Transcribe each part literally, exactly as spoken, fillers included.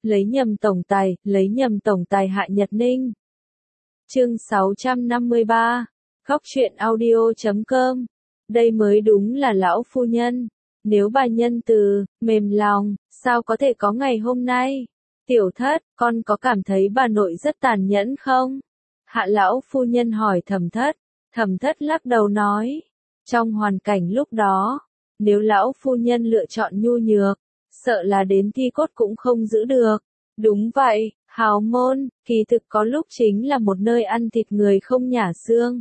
lấy nhầm tổng tài, lấy nhầm tổng tài Hạ Nhật Ninh. Chương sáu trăm năm mươi ba, Góc truyện audio chấm com. Đây mới đúng là lão phu nhân. Nếu bà nhân từ, mềm lòng, sao có thể có ngày hôm nay? Tiểu thất, con có cảm thấy bà nội rất tàn nhẫn không? Hạ lão phu nhân hỏi Thẩm thất. Thẩm thất lắc đầu nói. Trong hoàn cảnh lúc đó, nếu lão phu nhân lựa chọn nhu nhược, sợ là đến thi cốt cũng không giữ được. Đúng vậy, hào môn, kỳ thực có lúc chính là một nơi ăn thịt người không nhả xương.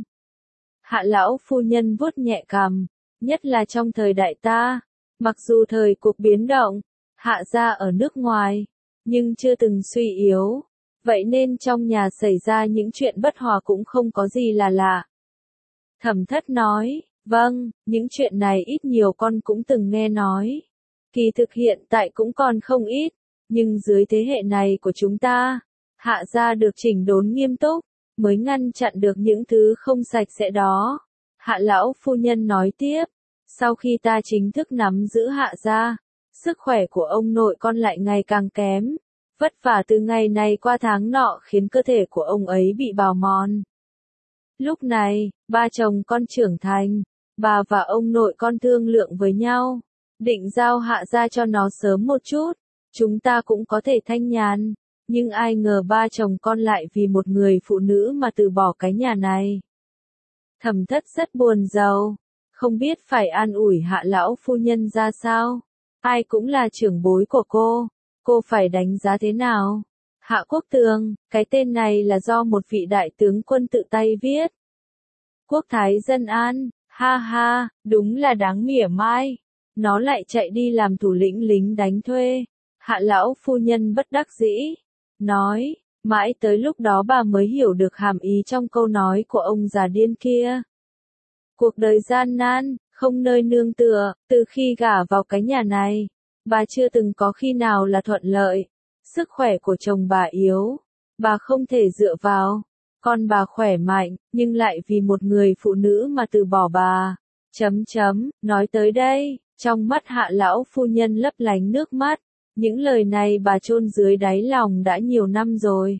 Hạ lão phu nhân vuốt nhẹ cằm, nhất là trong thời đại ta, mặc dù thời cuộc biến động, hạ gia ở nước ngoài, nhưng chưa từng suy yếu, vậy nên trong nhà xảy ra những chuyện bất hòa cũng không có gì là lạ. Thẩm thất nói, vâng, những chuyện này ít nhiều con cũng từng nghe nói. Kỳ thực hiện tại cũng còn không ít, nhưng dưới thế hệ này của chúng ta, hạ gia được chỉnh đốn nghiêm túc, mới ngăn chặn được những thứ không sạch sẽ đó. Hạ lão phu nhân nói tiếp, sau khi ta chính thức nắm giữ hạ gia, sức khỏe của ông nội con lại ngày càng kém, vất vả từ ngày này qua tháng nọ khiến cơ thể của ông ấy bị bào mòn. Lúc này, ba chồng con trưởng thành, bà và ông nội con thương lượng với nhau, định giao hạ gia cho nó sớm một chút, chúng ta cũng có thể thanh nhàn, nhưng ai ngờ ba chồng con lại vì một người phụ nữ mà từ bỏ cái nhà này. Thẩm thất rất buồn rầu, không biết phải an ủi hạ lão phu nhân ra sao, ai cũng là trưởng bối của cô, cô phải đánh giá thế nào? Hạ Quốc Tường, cái tên này là do một vị đại tướng quân tự tay viết. Quốc thái dân an, ha ha, đúng là đáng mỉa mai. Nó lại chạy đi làm thủ lĩnh lính đánh thuê. Hạ lão phu nhân bất đắc dĩ, nói, mãi tới lúc đó bà mới hiểu được hàm ý trong câu nói của ông già điên kia. Cuộc đời gian nan, không nơi nương tựa, từ khi gả vào cái nhà này, bà chưa từng có khi nào là thuận lợi. Sức khỏe của chồng bà yếu, bà không thể dựa vào, con bà khỏe mạnh, nhưng lại vì một người phụ nữ mà từ bỏ bà. Chấm chấm, nói tới đây, trong mắt hạ lão phu nhân lấp lánh nước mắt, những lời này bà chôn dưới đáy lòng đã nhiều năm rồi.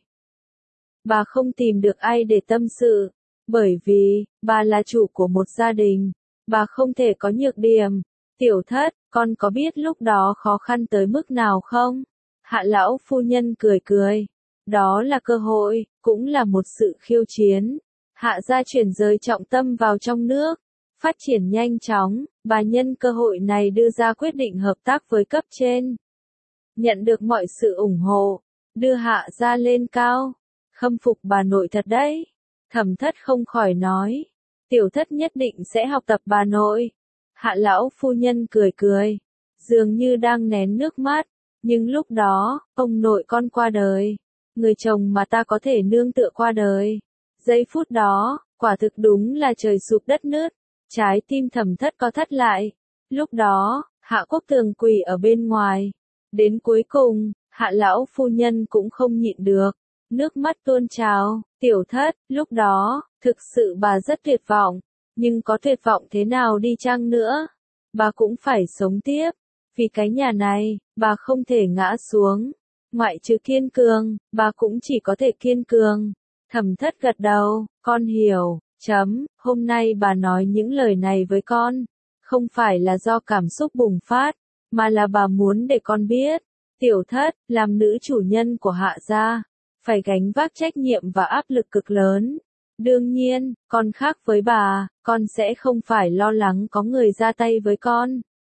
Bà không tìm được ai để tâm sự, bởi vì, bà là chủ của một gia đình, bà không thể có nhược điểm. Tiểu thất, con có biết lúc đó khó khăn tới mức nào không? Hạ lão phu nhân cười cười. Đó là cơ hội, cũng là một sự khiêu chiến. Hạ gia chuyển rời trọng tâm vào trong nước, phát triển nhanh chóng, bà nhân cơ hội này đưa ra quyết định hợp tác với cấp trên. Nhận được mọi sự ủng hộ, đưa hạ gia lên cao. Khâm phục bà nội thật đấy. Thẩm thất không khỏi nói. Tiểu thất nhất định sẽ học tập bà nội. Hạ lão phu nhân cười cười, dường như đang nén nước mắt. Nhưng lúc đó, ông nội con qua đời, người chồng mà ta có thể nương tựa qua đời. Giây phút đó, quả thực đúng là trời sụp đất nứt, trái tim thẩm thất có thắt lại. Lúc đó, Hạ Quốc Tường quỳ ở bên ngoài. Đến cuối cùng, hạ lão phu nhân cũng không nhịn được, nước mắt tuôn trào. Tiểu thất, lúc đó, thực sự bà rất tuyệt vọng, nhưng có tuyệt vọng thế nào đi chăng nữa, bà cũng phải sống tiếp. Vì cái nhà này, bà không thể ngã xuống. Ngoại trừ kiên cường, bà cũng chỉ có thể kiên cường. Thẩm thất gật đầu, con hiểu, chấm, hôm nay bà nói những lời này với con, không phải là do cảm xúc bùng phát, mà là bà muốn để con biết, tiểu thất, làm nữ chủ nhân của hạ gia, phải gánh vác trách nhiệm và áp lực cực lớn. Đương nhiên, con khác với bà, con sẽ không phải lo lắng có người ra tay với con.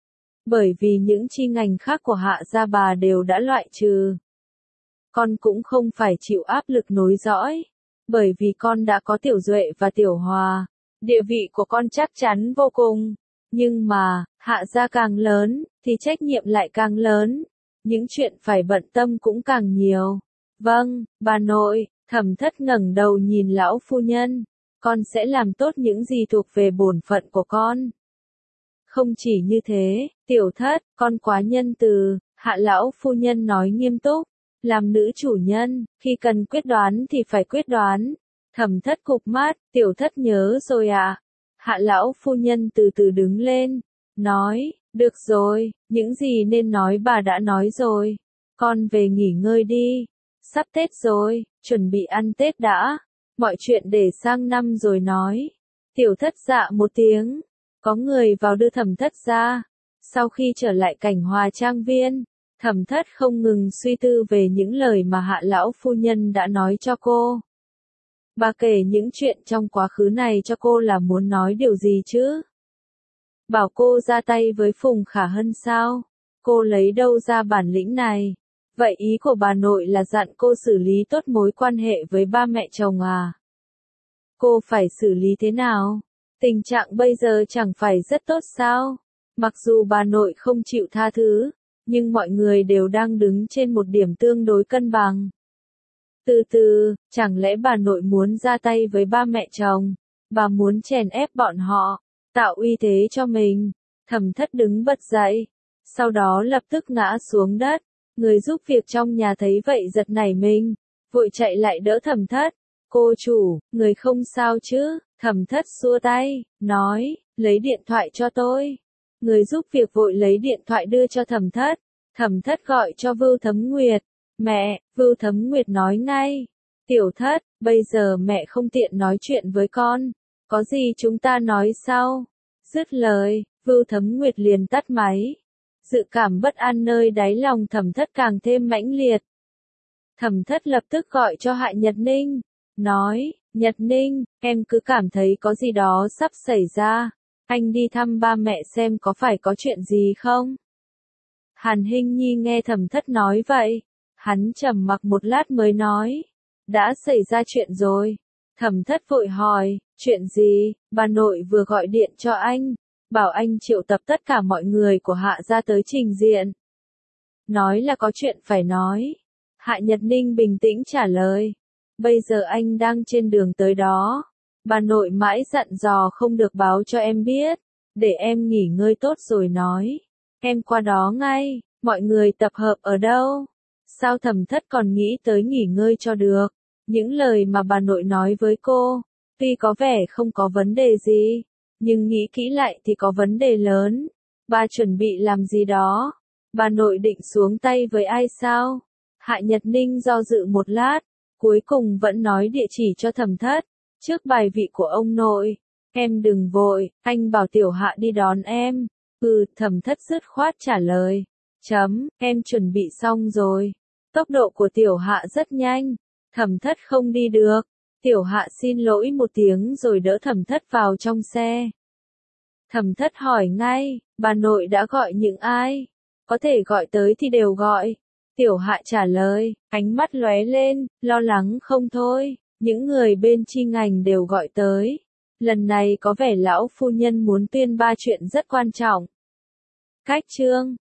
Bởi vì những chi ngành khác của hạ gia bà đều đã loại trừ. Con cũng không phải chịu áp lực nối dõi, bởi vì con đã có Tiểu Duệ và Tiểu Hòa. Địa vị của con chắc chắn vô cùng. Nhưng mà, hạ gia càng lớn, thì trách nhiệm lại càng lớn. Những chuyện phải bận tâm cũng càng nhiều. Vâng, bà nội, thẩm thất ngẩng đầu nhìn lão phu nhân. Con sẽ làm tốt những gì thuộc về bổn phận của con. Không chỉ như thế, tiểu thất, con quá nhân từ, hạ lão phu nhân nói nghiêm túc. Làm nữ chủ nhân, khi cần quyết đoán thì phải quyết đoán. Thẩm thất cụp mắt, tiểu thất nhớ rồi à. Hạ lão phu nhân từ từ đứng lên, nói, được rồi, những gì nên nói bà đã nói rồi. con về nghỉ ngơi đi. Sắp Tết rồi, chuẩn bị ăn Tết đã. Mọi chuyện để sang năm rồi nói. Tiểu thất dạ một tiếng. Có người vào đưa Thẩm Thất ra. Sau khi trở lại cảnh hòa trang viên, Thẩm Thất không ngừng suy tư về những lời mà Hạ lão phu nhân đã nói cho cô. Bà kể những chuyện trong quá khứ này cho cô là muốn nói điều gì chứ? Bảo cô ra tay với Phùng Khả Hân sao? Cô lấy đâu ra bản lĩnh này? Vậy ý của bà nội là dặn cô xử lý tốt mối quan hệ với ba mẹ chồng à? Cô phải xử lý thế nào? Tình trạng bây giờ chẳng phải rất tốt sao? Mặc dù bà nội không chịu tha thứ, nhưng mọi người đều đang đứng trên một điểm tương đối cân bằng. Từ từ, chẳng lẽ bà nội muốn ra tay với ba mẹ chồng? Bà muốn chèn ép bọn họ, tạo uy thế cho mình. Thẩm Thất đứng bật dậy, sau đó lập tức ngã xuống đất. Người giúp việc trong nhà thấy vậy giật nảy mình, vội chạy lại đỡ Thẩm Thất. Cô chủ, người không sao chứ? Thẩm Thất xua tay, nói, lấy điện thoại cho tôi. Người giúp việc vội lấy điện thoại đưa cho Thẩm Thất. Thẩm Thất gọi cho Vưu Thấm Nguyệt. Mẹ, Vưu Thấm Nguyệt nói ngay. Tiểu Thất, bây giờ mẹ không tiện nói chuyện với con. Có gì chúng ta nói sau. Dứt lời, Vưu Thấm Nguyệt liền tắt máy. Dự cảm bất an nơi đáy lòng Thẩm Thất càng thêm mãnh liệt. Thẩm Thất lập tức gọi cho Hạ Nhật Ninh. Nói, Nhật Ninh, em cứ cảm thấy có gì đó sắp xảy ra. Anh đi thăm ba mẹ xem có phải có chuyện gì không? Hàn Hinh Nhi nghe Thẩm Thất nói vậy. Hắn trầm mặc một lát mới nói. Đã xảy ra chuyện rồi. Thẩm Thất vội hỏi, chuyện gì? Bà nội vừa gọi điện cho anh. Bảo anh triệu tập tất cả mọi người của Hạ gia tới trình diện. Nói là có chuyện phải nói. Hạ Nhật Ninh bình tĩnh trả lời. Bây giờ anh đang trên đường tới đó. Bà nội mãi dặn dò không được báo cho em biết. Để em nghỉ ngơi tốt rồi nói. Em qua đó ngay. Mọi người tập hợp ở đâu? Sao Thẩm Thất còn nghĩ tới nghỉ ngơi cho được? Những lời mà bà nội nói với cô, tuy có vẻ không có vấn đề gì, nhưng nghĩ kỹ lại thì có vấn đề lớn. Bà chuẩn bị làm gì đó? Bà nội định xuống tay với ai sao? Hạ Nhật Ninh do dự một lát, cuối cùng vẫn nói địa chỉ cho Thẩm Thất. Trước bài vị của ông nội. Em đừng vội, anh bảo Tiểu Hạ đi đón em. Ừ, Thẩm Thất dứt khoát trả lời. Chấm, em chuẩn bị xong rồi. Tốc độ của Tiểu Hạ rất nhanh. Thẩm Thất không đi được. Tiểu Hạ xin lỗi một tiếng rồi đỡ Thẩm Thất vào trong xe. Thẩm Thất hỏi ngay, bà nội đã gọi những ai? Có thể gọi tới thì đều gọi. Tiểu Hạ trả lời, ánh mắt lóe lên, lo lắng không thôi. Những người bên chi ngành đều gọi tới. Lần này có vẻ lão phu nhân muốn tuyên ba chuyện rất quan trọng. Cách chương